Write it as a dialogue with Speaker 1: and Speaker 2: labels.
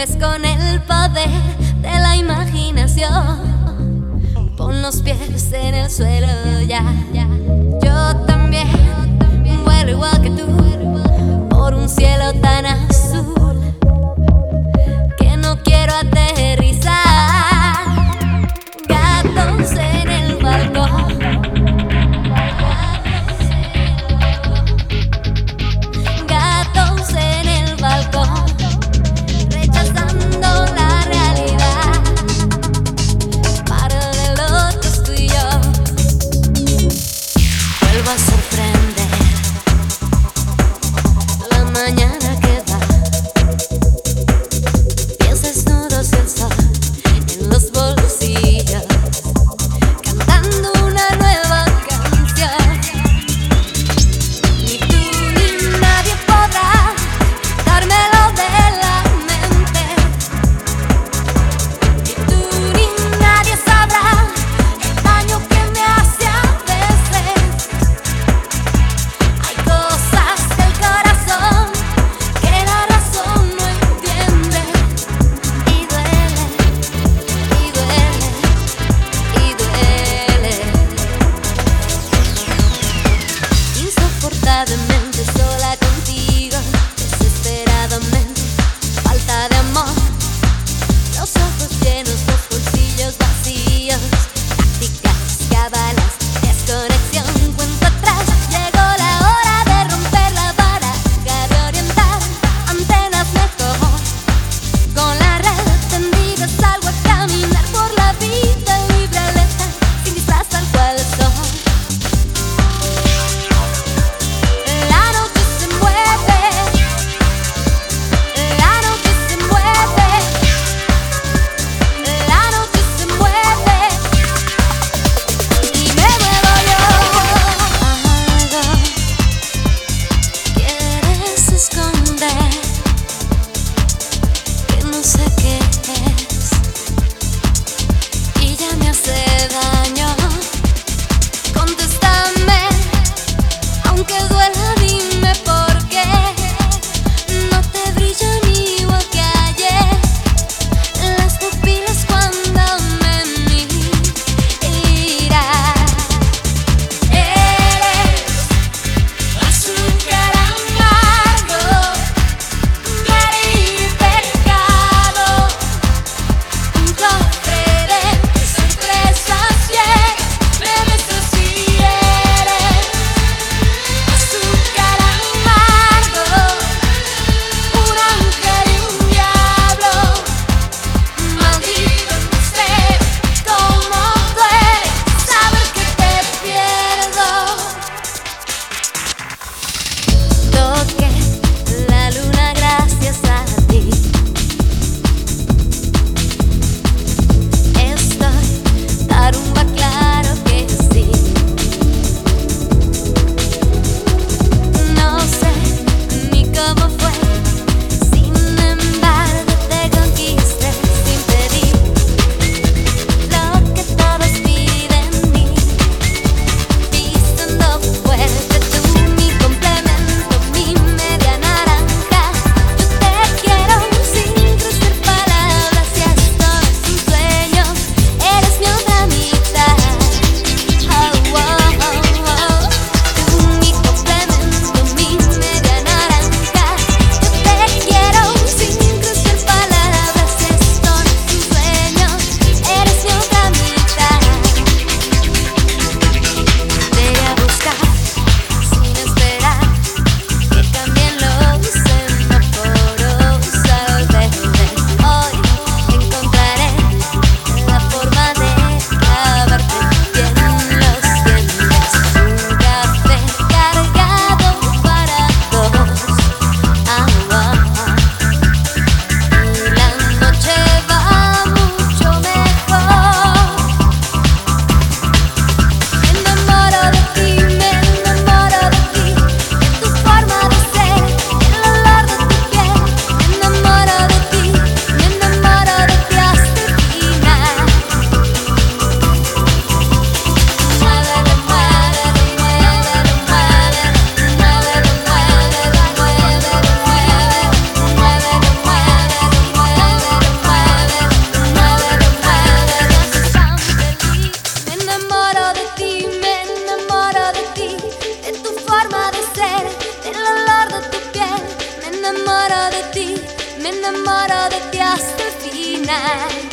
Speaker 1: ves con el poder de la imaginación. Pon los pies en el suelo ya. Yo también vuelo igual que tú por un cielo tan azul que no quiero aterrizar. Gatos en el balcón, gatos en el balcón, rechazando la realidad. Par de locos tú y yo. Vuelvo a sorprender la mañana que va. Pies desnudos y el sol en los bolsillos, cantando una nueva canción. Ni tú ni nadie podrá dármelo de la mente. Ni tú ni nadie sabrá el daño que me hace a veces. Hay cosas del corazón que la razón no entiende. Y duele, y duele, y duele. Insoportablemente sola contigo, desesperadamente, falta de amor. Los ojos llenos, los bolsillos vacíos, tácticas, cabalas, desconexión, cuento atrás. Llegó la hora de romper la baraja, de orientar antenas mejor. Con la red tendida salgo a caminar por la vida libre, alerta, sin disfraz tal cual soy. terminar.